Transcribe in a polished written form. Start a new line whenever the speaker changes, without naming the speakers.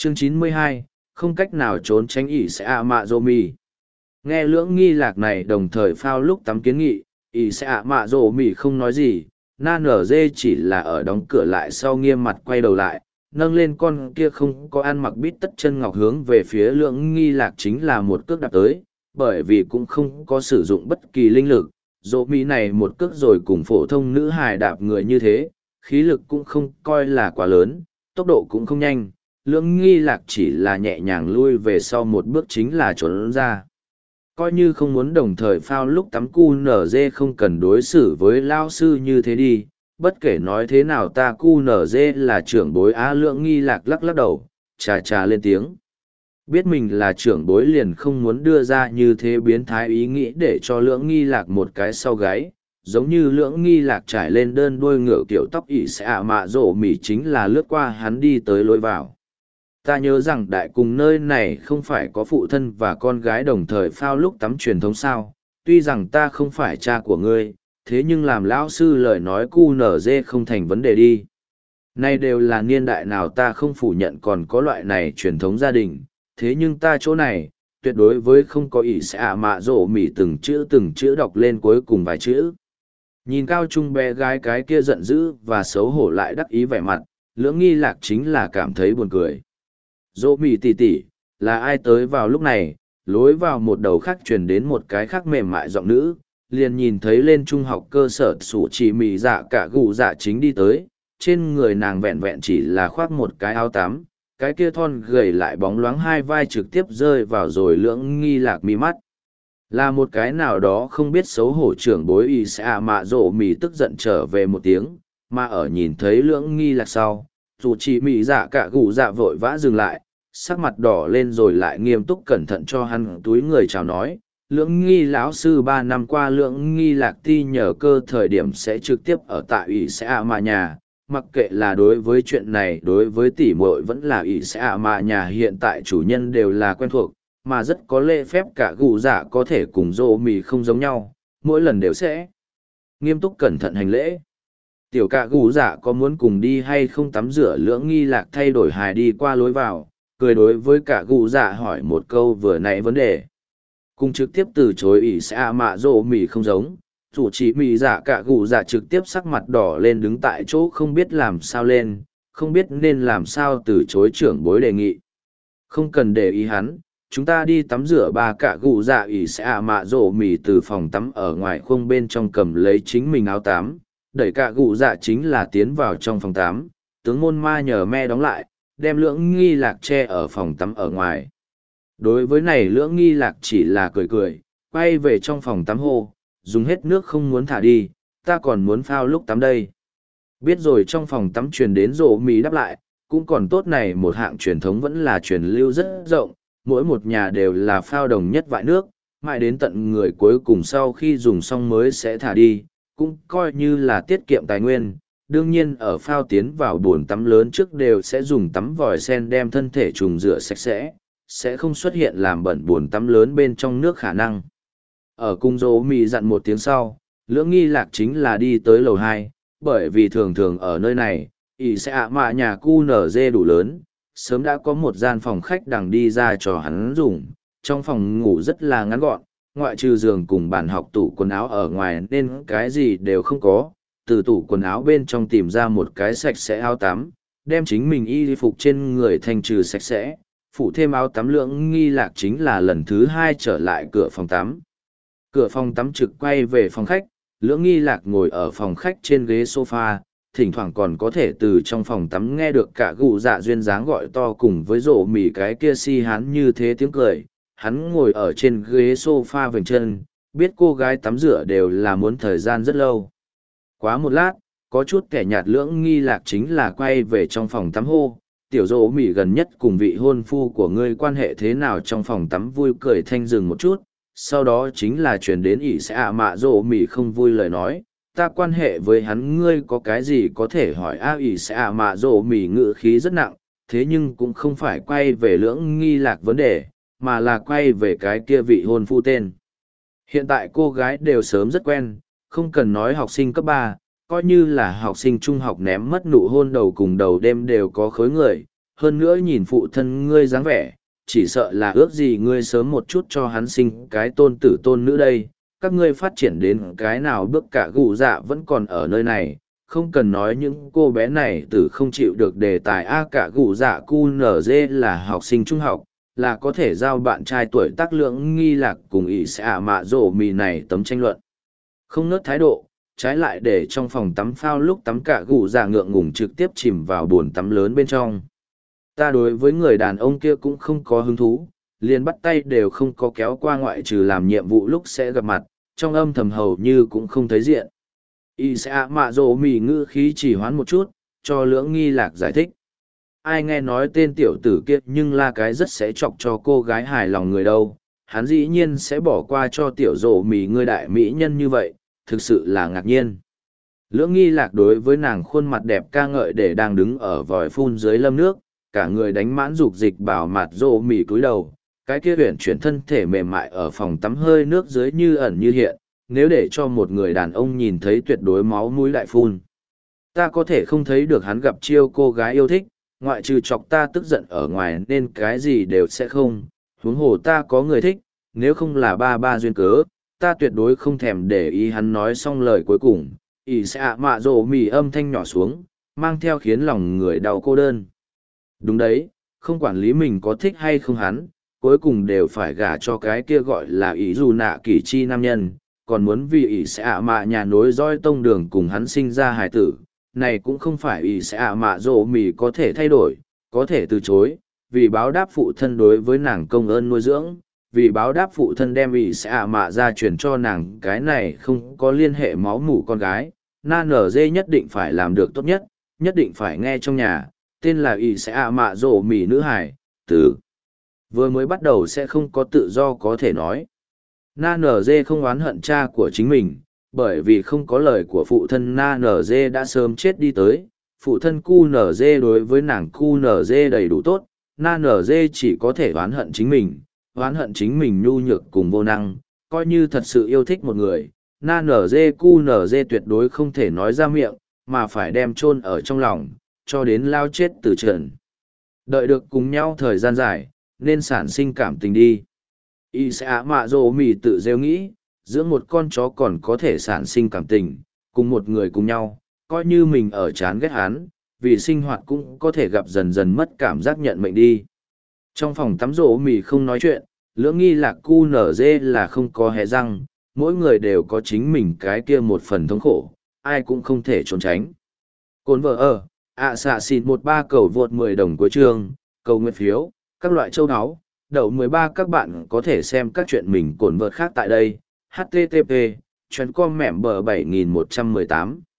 Chương 92, không cách nào trốn tránh ỷ sẽ ạ mạ dô mì. Nghe lưỡng nghi lạc này đồng thời phao lúc tắm kiến nghị, ỷ sẽ ạ mạ dô mì không nói gì, na nở dê chỉ là ở đóng cửa lại sau nghiêm mặt quay đầu lại, nâng lên con kia không có ăn mặc bít tất chân ngọc hướng về phía lưỡng nghi lạc chính là một cước đạp tới, bởi vì cũng không có sử dụng bất kỳ linh lực, dỗ mỹ này một cước rồi cùng phổ thông nữ hài đạp người như thế, khí lực cũng không coi là quá lớn, tốc độ cũng không nhanh, lưỡng nghi lạc chỉ là nhẹ nhàng lui về sau một bước chính là trốn ra. Coi như không muốn đồng thời phao lúc tắm cu nở dê không cần đối xử với lao sư như thế đi, bất kể nói thế nào ta cu nở dê là trưởng bối á lưỡng nghi lạc lắc lắc đầu, chà chà lên tiếng. Biết mình là trưởng bối liền không muốn đưa ra như thế biến thái ý nghĩ để cho lưỡng nghi lạc một cái sau gáy, giống như lưỡng nghi lạc trải lên đơn đuôi ngựa kiểu tóc ỉ sẽ ạ mạ rổ mỉ chính là lướt qua hắn đi tới lối vào. Ta nhớ rằng đại cùng nơi này không phải có phụ thân và con gái đồng thời phao lúc tắm truyền thống sao, tuy rằng ta không phải cha của ngươi, thế nhưng làm lão sư lời nói cu nở dê không thành vấn đề đi. Nay đều là niên đại nào ta không phủ nhận còn có loại này truyền thống gia đình, thế nhưng ta chỗ này, tuyệt đối với không có ỷ sẽ ạ mạ rổ mỉ từng chữ đọc lên cuối cùng vài chữ. Nhìn cao trung bé gái cái kia giận dữ và xấu hổ lại đắc ý vẻ mặt, lưỡng nghi lạc chính là cảm thấy buồn cười. Dỗ mỉ tỉ tỉ, là ai tới vào lúc này, lối vào một đầu khác truyền đến một cái khác mềm mại giọng nữ, liền nhìn thấy lên trung học cơ sở sủ chỉ mỉ dạ cả gù dạ chính đi tới, trên người nàng vẹn vẹn chỉ là khoác một cái áo tắm, cái kia thon gầy lại bóng loáng hai vai trực tiếp rơi vào rồi lưỡng nghi lạc mi mắt. Là một cái nào đó không biết xấu hổ trưởng bối y sẽ ạ mạ rộ mì tức giận trở về một tiếng, mà ở nhìn thấy lưỡng nghi lạc sau, dù chỉ mì dạ cả gù dạ vội vã dừng lại, sắc mặt đỏ lên rồi lại nghiêm túc cẩn thận cho hắn túi người chào nói. Lưỡng nghi lão sư 3 năm qua lưỡng nghi lạc ti nhờ cơ thời điểm sẽ trực tiếp ở tại ủy sẽ ạ mạ nhà, mặc kệ là đối với chuyện này đối với tỷ muội vẫn là ủy sẽ ạ mạ nhà hiện tại chủ nhân đều là quen thuộc, mà rất có lễ phép cả gù dạ có thể cùng dô mì không giống nhau, mỗi lần đều sẽ nghiêm túc cẩn thận hành lễ. Tiểu cả gù dạ có muốn cùng đi hay không tắm rửa lưỡng nghi lạc thay đổi hài đi qua lối vào, cười đối với cả gù dạ hỏi một câu vừa nãy vấn đề. Cùng trực tiếp từ chối ỷ sẽ ạ mạ dô mì không giống, chủ chỉ mì dạ cả gù dạ trực tiếp sắc mặt đỏ lên đứng tại chỗ không biết làm sao lên, không biết nên làm sao từ chối trưởng bối đề nghị. Không cần để ý hắn, chúng ta đi tắm rửa bà cả gù dạ ỷ sẽ ạ mạ dô mì từ phòng tắm ở ngoài khung bên trong cầm lấy chính mình áo tắm, đẩy cả gù dạ chính là tiến vào trong phòng tắm, tướng môn ma nhờ me đóng lại, đem lưỡng nghi lạc che ở phòng tắm ở ngoài. Đối với này lưỡng nghi lạc chỉ là cười cười, quay về trong phòng tắm hô, dùng hết nước không muốn thả đi, ta còn muốn phao lúc tắm đây. Biết rồi trong phòng tắm truyền đến rổ mì đáp lại, cũng còn tốt này một hạng truyền thống vẫn là truyền lưu rất rộng, mỗi một nhà đều là phao đồng nhất vại nước, mãi đến tận người cuối cùng sau khi dùng xong mới sẽ thả đi, cũng coi như là tiết kiệm tài nguyên. Đương nhiên ở phao tiến vào bồn tắm lớn trước đều sẽ dùng tắm vòi sen đem thân thể trùng rửa sạch sẽ không xuất hiện làm bẩn bồn tắm lớn bên trong nước khả năng. Ở cung dỗ mì dặn một tiếng sau, lưỡng nghi lạc chính là đi tới lầu 2, bởi vì thường thường ở nơi này, ỷ sẽ ạ mạ nhà cu nở dê đủ lớn, sớm đã có một gian phòng khách đằng đi ra cho hắn dùng, trong phòng ngủ rất là ngắn gọn, ngoại trừ giường cùng bàn học tủ quần áo ở ngoài nên cái gì đều không có, từ tủ quần áo bên trong tìm ra một cái sạch sẽ áo tắm, đem chính mình y phục trên người thanh trừ sạch sẽ, phủ thêm áo tắm lưỡng nghi lạc chính là lần thứ 2 trở lại cửa phòng tắm. Cửa phòng tắm trực quay về phòng khách, lưỡng nghi lạc ngồi ở phòng khách trên ghế sofa, thỉnh thoảng còn có thể từ trong phòng tắm nghe được cả gù dạ duyên dáng gọi to cùng với rổ mỉ cái kia si hắn như thế tiếng cười. Hắn ngồi ở trên ghế sofa vành chân, biết cô gái tắm rửa đều là muốn thời gian rất lâu. Quá một lát, có chút kẻ nhạt lưỡng nghi lạc chính là quay về trong phòng tắm hô, tiểu rổ mỉ gần nhất cùng vị hôn phu của ngươi quan hệ thế nào trong phòng tắm vui cười thanh dừng một chút, sau đó chính là chuyển đến ỷ sẽ ạ mạ rổ mỉ không vui lời nói, ta quan hệ với hắn ngươi có cái gì có thể hỏi a ỷ sẽ ạ mạ rổ mỉ ngự khí rất nặng, thế nhưng cũng không phải quay về lưỡng nghi lạc vấn đề, mà là quay về cái kia vị hôn phu tên. Hiện tại cô gái đều sớm rất quen, không cần nói học sinh cấp 3, coi như là học sinh trung học ném mất nụ hôn đầu cùng đầu đêm đều có khối người, hơn nữa nhìn phụ thân ngươi dáng vẻ, chỉ sợ là ước gì ngươi sớm một chút cho hắn sinh cái tôn tử tôn nữ đây, các ngươi phát triển đến cái nào bước cả gù dạ vẫn còn ở nơi này, không cần nói những cô bé này từ không chịu được đề tài a cả gù dạ cu nở dê là học sinh trung học, là có thể giao bạn trai tuổi tác lượng nghi lạc cùng ỷ sẽ ả mạ rổ mì này tấm tranh luận. Không nớt thái độ, trái lại để trong phòng tắm phao lúc tắm cả gù dạ ngượng ngùng trực tiếp chìm vào bồn tắm lớn bên trong. Ta đối với người đàn ông kia cũng không có hứng thú, liền bắt tay đều không có kéo qua ngoại trừ làm nhiệm vụ lúc sẽ gặp mặt, trong âm thầm hầu như cũng không thấy diện. Y sẽ mạ rồ mì ngữ khí chỉ hoán một chút, cho lưỡng nghi lạc giải thích. Ai nghe nói tên tiểu tử kia nhưng là cái rất sẽ chọc cho cô gái hài lòng người đâu, hắn dĩ nhiên sẽ bỏ qua cho tiểu rồ mì người đại mỹ nhân như vậy, thực sự là ngạc nhiên. Lưỡng nghi lạc đối với nàng khuôn mặt đẹp ca ngợi để đang đứng ở vòi phun dưới lâm nước, cả người đánh mãn dục dịch bảo mặt rồ mì cúi đầu, cái kia huyển chuyển thân thể mềm mại ở phòng tắm hơi nước dưới như ẩn như hiện, nếu để cho một người đàn ông nhìn thấy tuyệt đối máu mũi đại phun. Ta có thể không thấy được hắn gặp chiêu cô gái yêu thích, ngoại trừ chọc ta tức giận ở ngoài nên cái gì đều sẽ không, huống hồ ta có người thích, nếu không là ba duyên cớ, ta tuyệt đối không thèm để ý. Hắn nói xong lời cuối cùng, ỷ sẽ ạ mạ rồ mì âm thanh nhỏ xuống, mang theo khiến lòng người đau cô đơn. Đúng đấy, không quản lý mình có thích hay không hắn, cuối cùng đều phải gả cho cái kia gọi là ỷ dù nạ kỷ chi nam nhân, còn muốn vì ỷ sẽ ạ mạ nhà nối dõi tông đường cùng hắn sinh ra hài tử, này cũng không phải ỷ sẽ ạ mạ rồ mì có thể thay đổi, có thể từ chối, vì báo đáp phụ thân đối với nàng công ơn nuôi dưỡng, vì báo đáp phụ thân đem ỷ sẽ ạ mạ ra truyền cho nàng cái này không có liên hệ máu mủ con gái, na nở dê nhất định phải làm được tốt nhất, nhất định phải nghe trong nhà, tên là ỷ sẽ ạ mạ rồ mì nữ hải, từ vừa mới bắt đầu sẽ không có tự do có thể nói. Na nở dê không oán hận cha của chính mình, bởi vì không có lời của phụ thân Na nở dê đã sớm chết đi tới, phụ thân cu nở dê đối với nàng cu nở dê đầy đủ tốt, Na nở dê chỉ có thể oán hận chính mình nhu nhược cùng vô năng, coi như thật sự yêu thích một người, Na nở dê cu nở dê tuyệt đối không thể nói ra miệng, mà phải đem chôn ở trong lòng, cho đến lao chết từ trần. Đợi được cùng nhau thời gian dài, nên sản sinh cảm tình đi. Y sẽ ạ mạ rồ mì tự rêu nghĩ, giữa một con chó còn có thể sản sinh cảm tình, cùng một người cùng nhau, coi như mình ở chán ghét hắn, vì sinh hoạt cũng có thể gặp dần dần mất cảm giác nhận mệnh đi. Trong phòng tắm rồ mì không nói chuyện, lưỡng nghi lạc cu nở dê là không có hé răng, mỗi người đều có chính mình cái kia một phần thống khổ, ai cũng không thể trốn tránh. Cồn vợ ở, xạ xịn 13 cầu vượt 10 đồng cuối chương, cầu nguyện phiếu, các loại châu áo. Đậu 13 các bạn có thể xem các chuyện mình cồn vợt khác tại đây. http://com mẻm bờ 7118